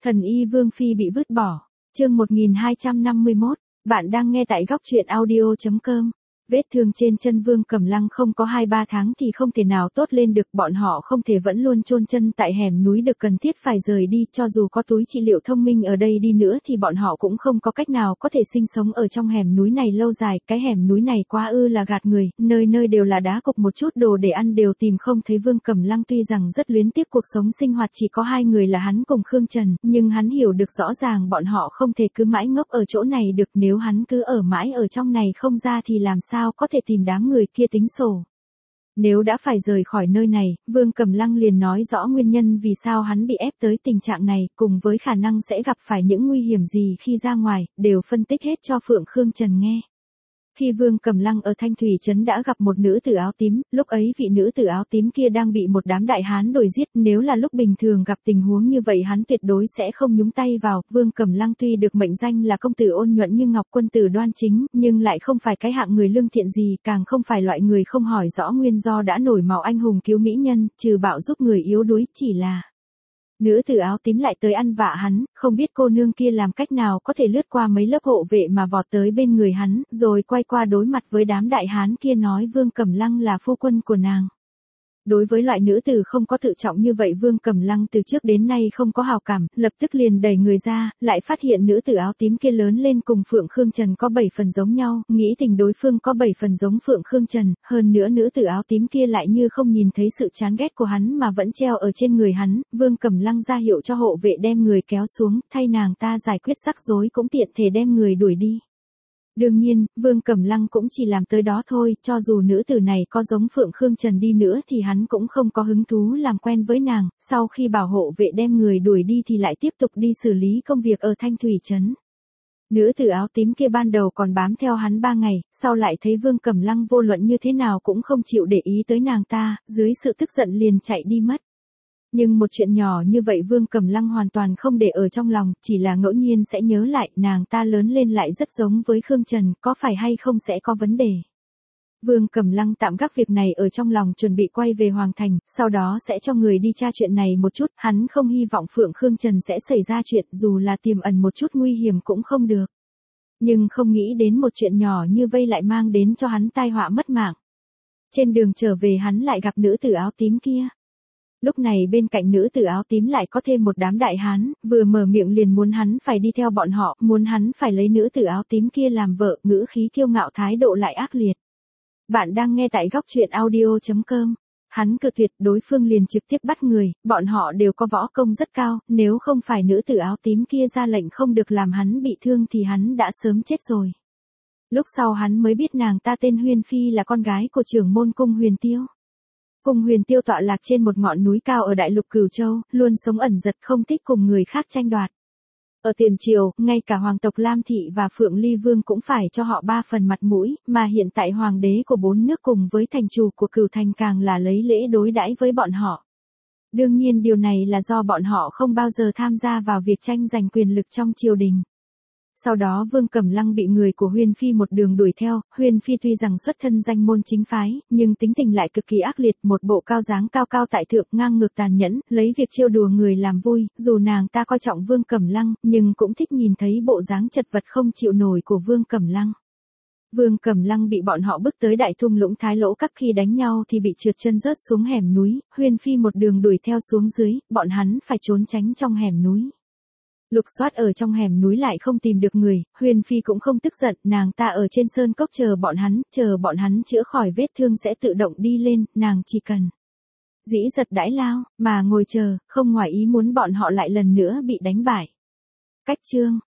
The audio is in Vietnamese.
Thần y Vương Phi bị vứt bỏ. Chương 1251, bạn đang nghe tại góc truyện audio.com. Vết thương trên chân Vương Cẩm Lăng không có 2-3 tháng thì không thể nào tốt lên được, bọn họ không thể vẫn luôn chôn chân tại hẻm núi được, cần thiết phải rời đi, cho dù có túi trị liệu thông minh ở đây đi nữa thì bọn họ cũng không có cách nào có thể sinh sống ở trong hẻm núi này lâu dài, cái hẻm núi này quá là gạt người, nơi nơi đều là đá cục, một chút đồ để ăn đều tìm không thấy. Vương Cẩm Lăng tuy rằng rất luyến tiếc cuộc sống sinh hoạt chỉ có hai người là hắn cùng Khương Trần, nhưng hắn hiểu được rõ ràng bọn họ không thể cứ mãi ngốc ở chỗ này được, nếu hắn cứ ở mãi ở trong này không ra thì làm sao có thể tìm đám người kia tính sổ. Nếu đã phải rời khỏi nơi này, Vương Cẩm Lăng liền nói rõ nguyên nhân vì sao hắn bị ép tới tình trạng này, cùng với khả năng sẽ gặp phải những nguy hiểm gì khi ra ngoài, đều phân tích hết cho Phượng Khương Trần nghe. Khi Vương Cẩm Lăng ở Thanh Thủy Trấn đã gặp một nữ tử áo tím, lúc ấy vị nữ tử áo tím kia đang bị một đám đại hán đuổi giết, nếu là lúc bình thường gặp tình huống như vậy hắn tuyệt đối sẽ không nhúng tay vào. Vương Cẩm Lăng tuy được mệnh danh là công tử ôn nhuận như ngọc, quân tử đoan chính, nhưng lại không phải cái hạng người lương thiện gì, càng không phải loại người không hỏi rõ nguyên do đã nổi màu anh hùng cứu mỹ nhân, trừ bạo giúp người yếu đuối, chỉ là nữ tử áo tím lại tới ăn vạ hắn, không biết cô nương kia làm cách nào có thể lướt qua mấy lớp hộ vệ mà vọt tới bên người hắn, rồi quay qua đối mặt với đám đại hán kia nói Vương Cẩm Lăng là phu quân của nàng. Đối với loại nữ tử không có tự trọng như vậy, Vương Cẩm Lăng từ trước đến nay không có hào cảm, lập tức liền đẩy người ra, lại phát hiện nữ tử áo tím kia lớn lên cùng Phượng Khương Trần có 7 phần giống nhau, nghĩ tình đối phương có 7 phần giống Phượng Khương Trần, hơn nữa nữ tử áo tím kia lại như không nhìn thấy sự chán ghét của hắn mà vẫn treo ở trên người hắn. Vương Cẩm Lăng ra hiệu cho hộ vệ đem người kéo xuống, thay nàng ta giải quyết rắc rối cũng tiện thể đem người đuổi đi. Đương nhiên, Vương Cẩm Lăng cũng chỉ làm tới đó thôi, cho dù nữ tử này có giống Phượng Khương Trần đi nữa thì hắn cũng không có hứng thú làm quen với nàng, sau khi bảo hộ vệ đem người đuổi đi thì lại tiếp tục đi xử lý công việc ở Thanh Thủy Trấn. Nữ tử áo tím kia ban đầu còn bám theo hắn 3 ngày, sau lại thấy Vương Cẩm Lăng vô luận như thế nào cũng không chịu để ý tới nàng ta, dưới sự tức giận liền chạy đi mất. Nhưng một chuyện nhỏ như vậy Vương Cẩm Lăng hoàn toàn không để ở trong lòng, chỉ là ngẫu nhiên sẽ nhớ lại, nàng ta lớn lên lại rất giống với Khương Trần, có phải hay không sẽ có vấn đề. Vương Cẩm Lăng tạm gác việc này ở trong lòng, chuẩn bị quay về Hoàng Thành, sau đó sẽ cho người đi tra chuyện này một chút, hắn không hy vọng Phượng Khương Trần sẽ xảy ra chuyện, dù là tiềm ẩn một chút nguy hiểm cũng không được. Nhưng không nghĩ đến một chuyện nhỏ như vây lại mang đến cho hắn tai họa mất mạng. Trên đường trở về hắn lại gặp nữ tử áo tím kia. Lúc này bên cạnh nữ tử áo tím lại có thêm một đám đại hán, vừa mở miệng liền muốn hắn phải đi theo bọn họ, muốn hắn phải lấy nữ tử áo tím kia làm vợ, ngữ khí kiêu ngạo, thái độ lại ác liệt. Bạn đang nghe tại góc truyện audio.com. Hắn cự tuyệt, đối phương liền trực tiếp bắt người, bọn họ đều có võ công rất cao, nếu không phải nữ tử áo tím kia ra lệnh không được làm hắn bị thương thì hắn đã sớm chết rồi. Lúc sau hắn mới biết nàng ta tên Huyền Phi, là con gái của trưởng môn cung Huyền Tiêu. Cung Huyền Tiêu tọa lạc trên một ngọn núi cao ở đại lục Cửu Châu, luôn sống ẩn giật, không thích cùng người khác tranh đoạt. Ở tiền triều, ngay cả hoàng tộc Lam Thị và Phượng Ly Vương cũng phải cho họ 3 phần mặt mũi, mà hiện tại hoàng đế của 4 nước cùng với thành chủ của Cửu Thành càng là lấy lễ đối đãi với bọn họ. Đương nhiên điều này là do bọn họ không bao giờ tham gia vào việc tranh giành quyền lực trong triều đình. Sau đó Vương Cẩm Lăng bị người của Huyền Phi một đường đuổi theo, Huyền Phi tuy rằng xuất thân danh môn chính phái, nhưng tính tình lại cực kỳ ác liệt, một bộ cao dáng cao cao tại thượng, ngang ngược tàn nhẫn, lấy việc trêu đùa người làm vui, dù nàng ta coi trọng Vương Cẩm Lăng, nhưng cũng thích nhìn thấy bộ dáng chật vật không chịu nổi của Vương Cẩm Lăng. Vương Cẩm Lăng bị bọn họ bước tới đại thung lũng Thái Lỗ Các, khi đánh nhau thì bị trượt chân rớt xuống hẻm núi, Huyền Phi một đường đuổi theo xuống dưới, bọn hắn phải trốn tránh trong hẻm núi. Lục soát ở trong hẻm núi lại không tìm được người, Huyền Phi cũng không tức giận, nàng ta ở trên sơn cốc chờ bọn hắn chữa khỏi vết thương sẽ tự động đi lên, nàng chỉ cần dĩ giật đãi lao, mà ngồi chờ, không ngoài ý muốn bọn họ lại lần nữa bị đánh bại. Cách chương